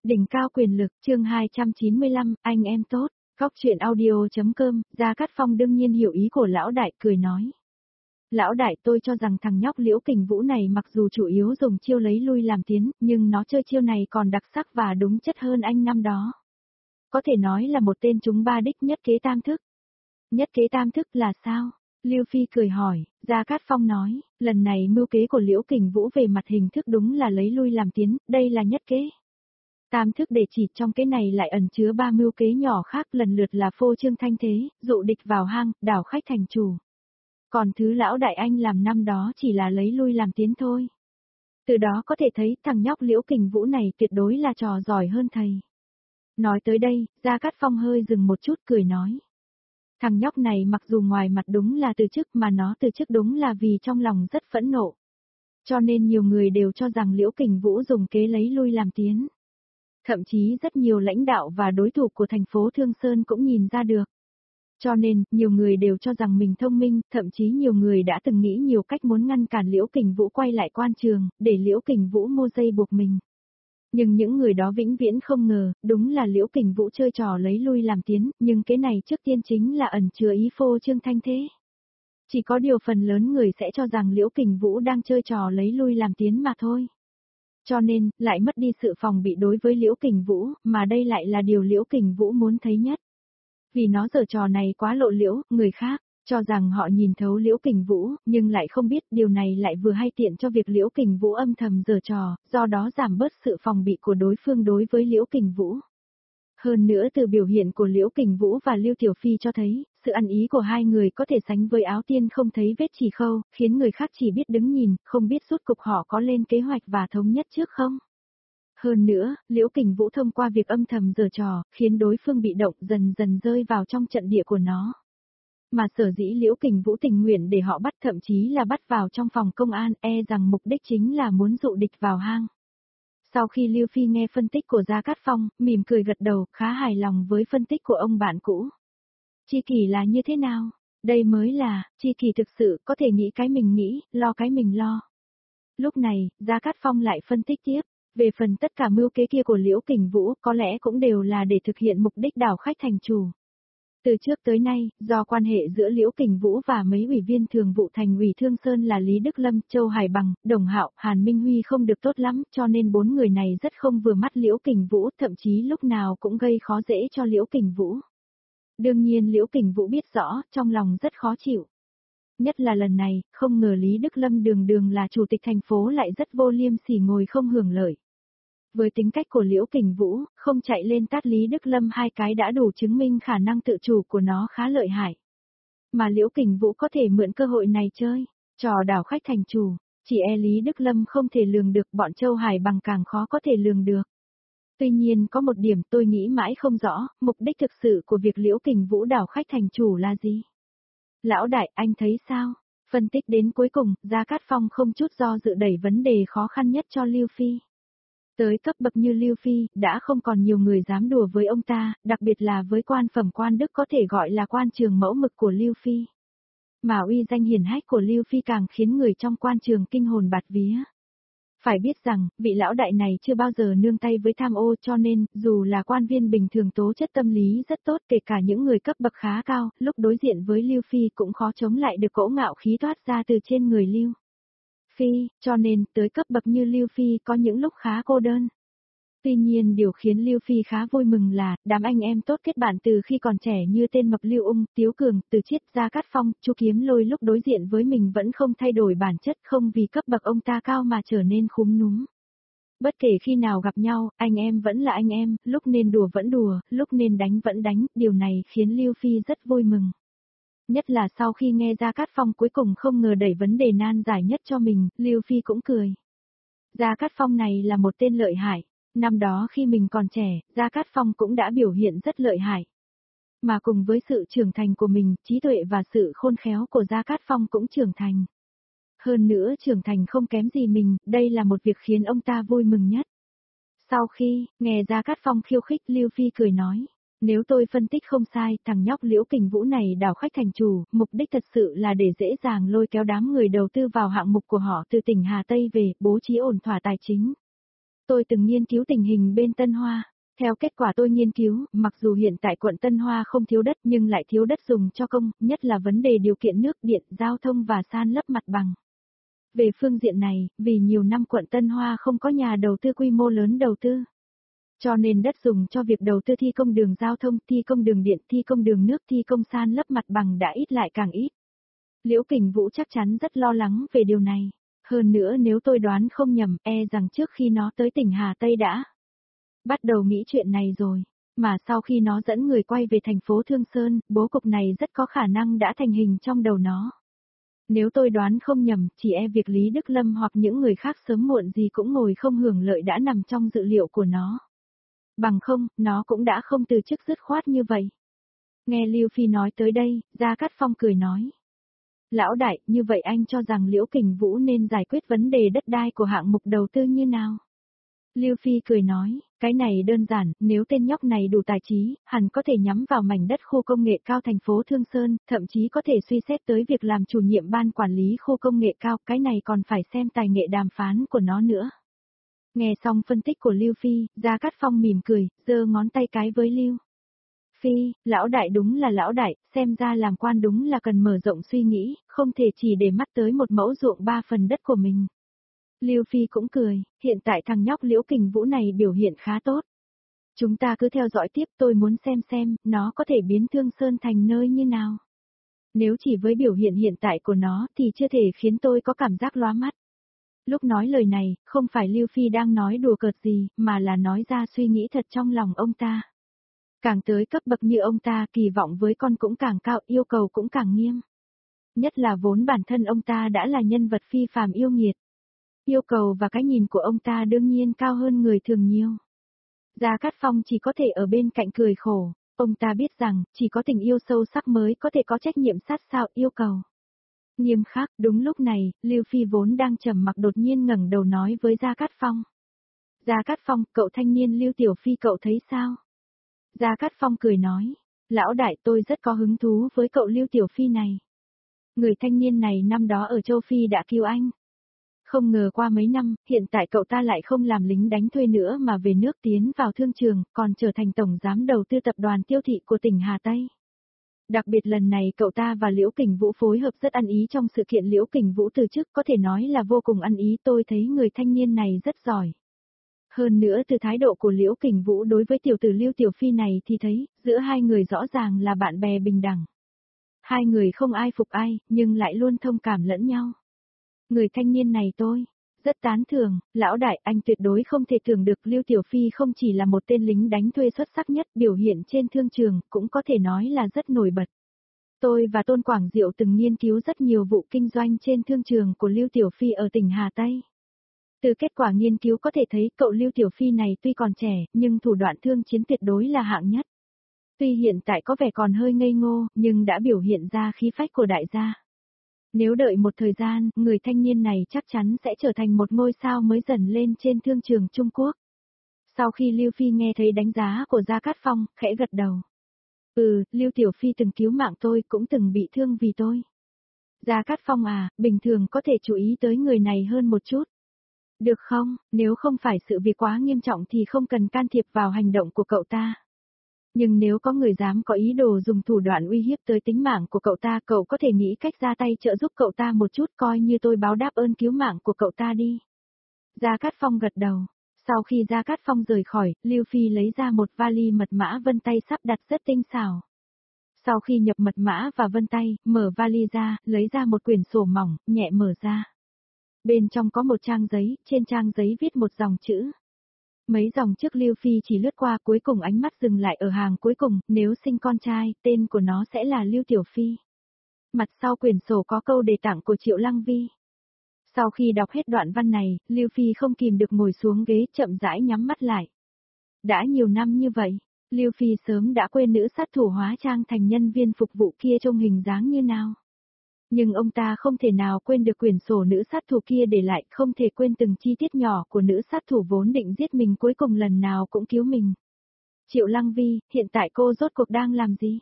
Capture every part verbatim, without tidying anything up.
Đỉnh cao quyền lực, chương hai trăm chín mươi lăm, anh em tốt, góc chuyện audio.com, Gia Cát Phong đương nhiên hiểu ý của lão đại, cười nói. Lão đại, tôi cho rằng thằng nhóc Liễu Kình Vũ này mặc dù chủ yếu dùng chiêu lấy lui làm tiến, nhưng nó chơi chiêu này còn đặc sắc và đúng chất hơn anh năm đó. Có thể nói là một tên trúng ba đích nhất kế tam thức. Nhất kế tam thức là sao? Lưu Phi cười hỏi, Gia Cát Phong nói, lần này mưu kế của Liễu Kình Vũ về mặt hình thức đúng là lấy lui làm tiến, đây là nhất kế. Tam thức để chỉ trong cái này lại ẩn chứa ba mưu kế nhỏ khác, lần lượt là phô trương thanh thế, dụ địch vào hang, đảo khách thành chủ. Còn thứ lão đại anh làm năm đó chỉ là lấy lui làm tiến thôi. Từ đó có thể thấy thằng nhóc Liễu Kình Vũ này tuyệt đối là trò giỏi hơn thầy. Nói tới đây, Gia Cát Phong hơi dừng một chút cười nói. Thằng nhóc này mặc dù ngoài mặt đúng là từ chức mà nó từ chức đúng là vì trong lòng rất phẫn nộ. Cho nên nhiều người đều cho rằng Liễu Kình Vũ dùng kế lấy lui làm tiến. Thậm chí rất nhiều lãnh đạo và đối thủ của thành phố Thương Sơn cũng nhìn ra được. Cho nên, nhiều người đều cho rằng mình thông minh, thậm chí nhiều người đã từng nghĩ nhiều cách muốn ngăn cản Liễu Kình Vũ quay lại quan trường, để Liễu Kình Vũ mua dây buộc mình. Nhưng những người đó vĩnh viễn không ngờ, đúng là Liễu Kình Vũ chơi trò lấy lui làm tiến, nhưng cái này trước tiên chính là ẩn chứa ý phô trương thanh thế. Chỉ có điều phần lớn người sẽ cho rằng Liễu Kình Vũ đang chơi trò lấy lui làm tiến mà thôi. Cho nên, lại mất đi sự phòng bị đối với Liễu Kình Vũ, mà đây lại là điều Liễu Kình Vũ muốn thấy nhất. Vì nó giở trò này quá lộ liễu, người khác cho rằng họ nhìn thấu Liễu Kình Vũ, nhưng lại không biết điều này lại vừa hay tiện cho việc Liễu Kình Vũ âm thầm giở trò, do đó giảm bớt sự phòng bị của đối phương đối với Liễu Kình Vũ. Hơn nữa từ biểu hiện của Liễu Kình Vũ và Lưu Tiểu Phi cho thấy, sự ăn ý của hai người có thể sánh với áo tiên không thấy vết chỉ khâu, khiến người khác chỉ biết đứng nhìn, không biết rốt cục họ có lên kế hoạch và thống nhất trước không. Hơn nữa, Liễu Kình Vũ thông qua việc âm thầm giở trò, khiến đối phương bị động dần dần rơi vào trong trận địa của nó. Mà sở dĩ Liễu Kình Vũ tình nguyện để họ bắt, thậm chí là bắt vào trong phòng công an, e rằng mục đích chính là muốn dụ địch vào hang. Sau khi Lưu Phi nghe phân tích của Gia Cát Phong, mỉm cười gật đầu, khá hài lòng với phân tích của ông bạn cũ. Chi kỷ là như thế nào? Đây mới là, chi kỷ thực sự có thể nghĩ cái mình nghĩ, lo cái mình lo. Lúc này, Gia Cát Phong lại phân tích tiếp. Về phần tất cả mưu kế kia của Liễu Kình Vũ có lẽ cũng đều là để thực hiện mục đích đảo khách thành chủ. Từ trước tới nay, do quan hệ giữa Liễu Kình Vũ và mấy ủy viên thường vụ thành ủy Thương Sơn là Lý Đức Lâm, Châu Hải Bằng, Đồng Hạo, Hàn Minh Huy không được tốt lắm, cho nên bốn người này rất không vừa mắt Liễu Kình Vũ, thậm chí lúc nào cũng gây khó dễ cho Liễu Kình Vũ. Đương nhiên Liễu Kình Vũ biết rõ, trong lòng rất khó chịu. Nhất là lần này, không ngờ Lý Đức Lâm đường đường là chủ tịch thành phố lại rất vô liêm sỉ ngồi không hưởng lợi. Với tính cách của Liễu Kình Vũ, không chạy lên tát Lý Đức Lâm hai cái đã đủ chứng minh khả năng tự chủ của nó khá lợi hại. Mà Liễu Kình Vũ có thể mượn cơ hội này chơi, trò đảo khách thành chủ, chỉ e Lý Đức Lâm không thể lường được, bọn Châu Hải Bằng càng khó có thể lường được. Tuy nhiên có một điểm tôi nghĩ mãi không rõ, mục đích thực sự của việc Liễu Kình Vũ đảo khách thành chủ là gì? Lão đại, anh thấy sao? Phân tích đến cuối cùng, Gia Cát Phong không chút do dự đẩy vấn đề khó khăn nhất cho Lưu Phi. Tới cấp bậc như Lưu Phi, đã không còn nhiều người dám đùa với ông ta, đặc biệt là với quan phẩm quan đức có thể gọi là quan trường mẫu mực của Lưu Phi. Mà uy danh hiển hách của Lưu Phi càng khiến người trong quan trường kinh hồn bạt vía. Phải biết rằng, vị lão đại này chưa bao giờ nương tay với tham ô, cho nên, dù là quan viên bình thường tố chất tâm lý rất tốt, kể cả những người cấp bậc khá cao, lúc đối diện với Lưu Phi cũng khó chống lại được cỗ ngạo khí toát ra từ trên người Lưu Phi, cho nên, tới cấp bậc như Lưu Phi có những lúc khá cô đơn. Tuy nhiên điều khiến Lưu Phi khá vui mừng là, đám anh em tốt kết bạn từ khi còn trẻ như tên Mập Lưu Ung, Tiếu Cường, Từ Chiết, Gia Cát Phong, Chu Kiếm Lôi lúc đối diện với mình vẫn không thay đổi bản chất, không vì cấp bậc ông ta cao mà trở nên khúm núm. Bất kể khi nào gặp nhau, anh em vẫn là anh em, lúc nên đùa vẫn đùa, lúc nên đánh vẫn đánh, điều này khiến Lưu Phi rất vui mừng. Nhất là sau khi nghe Gia Cát Phong cuối cùng không ngờ đẩy vấn đề nan giải nhất cho mình, Lưu Phi cũng cười. Gia Cát Phong này là một tên lợi hại. Năm đó khi mình còn trẻ, Gia Cát Phong cũng đã biểu hiện rất lợi hại. Mà cùng với sự trưởng thành của mình, trí tuệ và sự khôn khéo của Gia Cát Phong cũng trưởng thành. Hơn nữa trưởng thành không kém gì mình, đây là một việc khiến ông ta vui mừng nhất. Sau khi, nghe Gia Cát Phong khiêu khích, Lưu Phi cười nói. Nếu tôi phân tích không sai, thằng nhóc Liễu Kình Vũ này đảo khách thành chủ, mục đích thật sự là để dễ dàng lôi kéo đám người đầu tư vào hạng mục của họ từ tỉnh Hà Tây về, bố trí ổn thỏa tài chính. Tôi từng nghiên cứu tình hình bên Tân Hoa. Theo kết quả tôi nghiên cứu, mặc dù hiện tại quận Tân Hoa không thiếu đất nhưng lại thiếu đất dùng cho công, nhất là vấn đề điều kiện nước điện, giao thông và san lấp mặt bằng. Về phương diện này, vì nhiều năm quận Tân Hoa không có nhà đầu tư quy mô lớn đầu tư. Cho nên đất dùng cho việc đầu tư thi công đường giao thông, thi công đường điện, thi công đường nước, thi công san lấp mặt bằng đã ít lại càng ít. Liễu Kình Vũ chắc chắn rất lo lắng về điều này. Hơn nữa nếu tôi đoán không nhầm, e rằng trước khi nó tới tỉnh Hà Tây đã bắt đầu nghĩ chuyện này rồi. Mà sau khi nó dẫn người quay về thành phố Thương Sơn, bố cục này rất có khả năng đã thành hình trong đầu nó. Nếu tôi đoán không nhầm, chỉ e việc Lý Đức Lâm hoặc những người khác sớm muộn gì cũng ngồi không hưởng lợi đã nằm trong dự liệu của nó. Bằng không, nó cũng đã không từ chức dứt khoát như vậy. Nghe Lưu Phi nói tới đây, Gia Cát Phong cười nói. Lão đại, như vậy anh cho rằng Liễu Kình Vũ nên giải quyết vấn đề đất đai của hạng mục đầu tư như nào? Lưu Phi cười nói, cái này đơn giản, nếu tên nhóc này đủ tài trí, hẳn có thể nhắm vào mảnh đất khu công nghệ cao thành phố Thương Sơn, thậm chí có thể suy xét tới việc làm chủ nhiệm ban quản lý khu công nghệ cao, cái này còn phải xem tài nghệ đàm phán của nó nữa. Nghe xong phân tích của Lưu Phi, Gia Cát Phong mỉm cười, giơ ngón tay cái với Lưu Phi, lão đại đúng là lão đại, xem ra làm quan đúng là cần mở rộng suy nghĩ, không thể chỉ để mắt tới một mẫu ruộng ba phần đất của mình. Lưu Phi cũng cười, hiện tại thằng nhóc Liễu Kình Vũ này biểu hiện khá tốt. Chúng ta cứ theo dõi tiếp, tôi muốn xem xem, nó có thể biến Thương Sơn thành nơi như nào. Nếu chỉ với biểu hiện hiện tại của nó thì chưa thể khiến tôi có cảm giác lóa mắt. Lúc nói lời này, không phải Lưu Phi đang nói đùa cợt gì, mà là nói ra suy nghĩ thật trong lòng ông ta. Càng tới cấp bậc như ông ta, kỳ vọng với con cũng càng cao, yêu cầu cũng càng nghiêm. Nhất là vốn bản thân ông ta đã là nhân vật phi phàm yêu nghiệt. Yêu cầu và cái nhìn của ông ta đương nhiên cao hơn người thường nhiều. Gia Cát Phong chỉ có thể ở bên cạnh cười khổ, ông ta biết rằng, chỉ có tình yêu sâu sắc mới có thể có trách nhiệm sát sao yêu cầu. Nghiêm khắc, đúng lúc này, Lưu Phi vốn đang trầm mặc đột nhiên ngẩng đầu nói với Gia Cát Phong. Gia Cát Phong, cậu thanh niên Lưu Tiểu Phi cậu thấy sao? Gia Cát Phong cười nói, lão đại tôi rất có hứng thú với cậu Lưu Tiểu Phi này. Người thanh niên này năm đó ở châu Phi đã cứu anh. Không ngờ qua mấy năm, hiện tại cậu ta lại không làm lính đánh thuê nữa mà về nước tiến vào thương trường, còn trở thành tổng giám đầu tư tập đoàn tiêu thị của tỉnh Hà Tây. Đặc biệt lần này cậu ta và Liễu Kình Vũ phối hợp rất ăn ý trong sự kiện Liễu Kình Vũ từ chức, có thể nói là vô cùng ăn ý. Tôi thấy người thanh niên này rất giỏi. Hơn nữa từ thái độ của Liễu Kình Vũ đối với tiểu tử Lưu Tiểu Phi này thì thấy, giữa hai người rõ ràng là bạn bè bình đẳng. Hai người không ai phục ai, nhưng lại luôn thông cảm lẫn nhau. Người thanh niên này tôi rất tán thưởng, lão đại anh tuyệt đối không thể tưởng được Lưu Tiểu Phi không chỉ là một tên lính đánh thuê xuất sắc nhất, biểu hiện trên thương trường, cũng có thể nói là rất nổi bật. Tôi và Tôn Quảng Diệu từng nghiên cứu rất nhiều vụ kinh doanh trên thương trường của Lưu Tiểu Phi ở tỉnh Hà Tây. Từ kết quả nghiên cứu có thể thấy cậu Lưu Tiểu Phi này tuy còn trẻ, nhưng thủ đoạn thương chiến tuyệt đối là hạng nhất. Tuy hiện tại có vẻ còn hơi ngây ngô, nhưng đã biểu hiện ra khí phách của đại gia. Nếu đợi một thời gian, người thanh niên này chắc chắn sẽ trở thành một ngôi sao mới dần lên trên thương trường Trung Quốc. Sau khi Lưu Phi nghe thấy đánh giá của Gia Cát Phong, khẽ gật đầu. Ừ, Lưu Tiểu Phi từng cứu mạng tôi, cũng từng bị thương vì tôi. Gia Cát Phong à, bình thường có thể chú ý tới người này hơn một chút. Được không, nếu không phải sự việc quá nghiêm trọng thì không cần can thiệp vào hành động của cậu ta. Nhưng nếu có người dám có ý đồ dùng thủ đoạn uy hiếp tới tính mạng của cậu ta, cậu có thể nghĩ cách ra tay trợ giúp cậu ta một chút, coi như tôi báo đáp ơn cứu mạng của cậu ta đi. Gia Cát Phong gật đầu. Sau khi Gia Cát Phong rời khỏi, Lưu Phi lấy ra một vali mật mã vân tay sắp đặt rất tinh xảo. Sau khi nhập mật mã và vân tay, mở vali ra, lấy ra một quyển sổ mỏng, nhẹ mở ra. Bên trong có một trang giấy, trên trang giấy viết một dòng chữ. Mấy dòng trước Lưu Phi chỉ lướt qua, cuối cùng ánh mắt dừng lại ở hàng cuối cùng, nếu sinh con trai, tên của nó sẽ là Lưu Tiểu Phi. Mặt sau quyển sổ có câu đề tặng của Triệu Lăng Vi. Sau khi đọc hết đoạn văn này, Lưu Phi không kìm được ngồi xuống ghế, chậm rãi nhắm mắt lại. Đã nhiều năm như vậy, Lưu Phi sớm đã quên nữ sát thủ hóa trang thành nhân viên phục vụ kia trông hình dáng như nào. Nhưng ông ta không thể nào quên được quyển sổ nữ sát thủ kia để lại, không thể quên từng chi tiết nhỏ của nữ sát thủ vốn định giết mình cuối cùng lần nào cũng cứu mình. Triệu Lăng Vi, hiện tại cô rốt cuộc đang làm gì?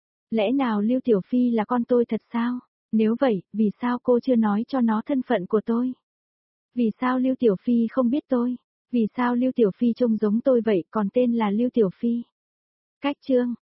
Lẽ nào Lưu Tiểu Phi là con tôi thật sao? Nếu vậy, vì sao cô chưa nói cho nó thân phận của tôi? Vì sao Lưu Tiểu Phi không biết tôi? Vì sao Lưu Tiểu Phi trông giống tôi vậy còn tên là Lưu Tiểu Phi? Cách chương